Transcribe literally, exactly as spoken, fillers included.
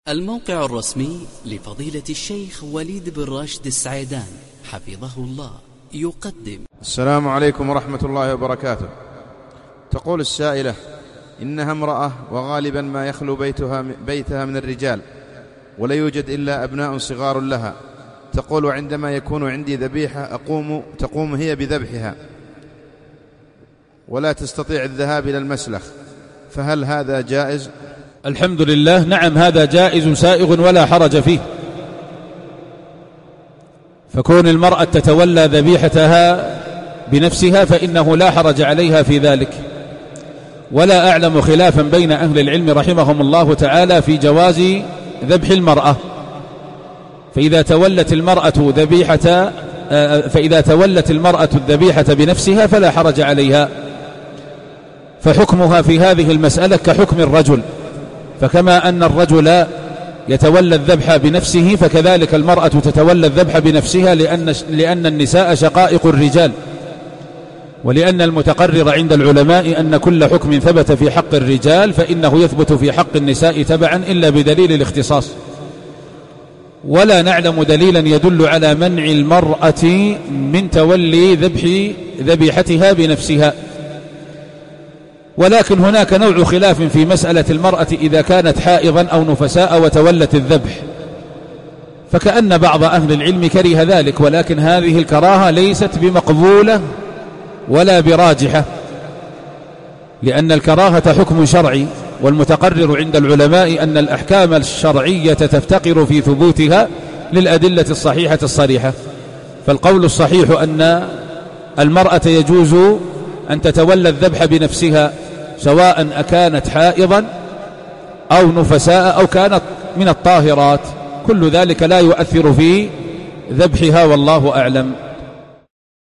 الموقع الرسمي لفضيلة الشيخ وليد بن راشد السعيدان حفظه الله يقدم. السلام عليكم ورحمة الله وبركاته. تقول السائلة: إنها امرأة وغالبا ما يخلو بيتها, بيتها من الرجال ولا يوجد إلا أبناء صغار لها. تقول: عندما يكون عندي ذبيحة أقوم تقوم هي بذبحها ولا تستطيع الذهاب إلى المسلخ، فهل هذا جائز؟ الحمد لله، نعم هذا جائز سائغ ولا حرج فيه. فكون المرأة تتولى ذبيحتها بنفسها فإنه لا حرج عليها في ذلك، ولا أعلم خلافا بين أهل العلم رحمهم الله تعالى في جواز ذبح المرأة. فإذا تولت المرأة ذبيحة فإذا تولت المرأة الذبيحة بنفسها فلا حرج عليها، فحكمها في هذه المسألة كحكم الرجل. فكما أن الرجل يتولى الذبح بنفسه فكذلك المرأة تتولى الذبح بنفسها، لأن, لأن النساء شقائق الرجال، ولأن المتقرر عند العلماء أن كل حكم ثبت في حق الرجال فإنه يثبت في حق النساء تبعا إلا بدليل الاختصاص. ولا نعلم دليلا يدل على منع المرأة من تولي ذبح ذبيحتها بنفسها. ولكن هناك نوع خلاف في مسألة المرأة إذا كانت حائضا أو نفساء وتولت الذبح، فكأن بعض أهل العلم كره ذلك، ولكن هذه الكراهة ليست بمقبولة ولا براجحة، لأن الكراهة حكم شرعي، والمتقرر عند العلماء أن الأحكام الشرعية تفتقر في ثبوتها للأدلة الصحيحة الصريحة. فالقول الصحيح أن المرأة يجوز أن تتولى الذبح بنفسها سواء أكانت حائضا أو نفساء أو كانت من الطاهرات، كل ذلك لا يؤثر في ذبحها والله أعلم.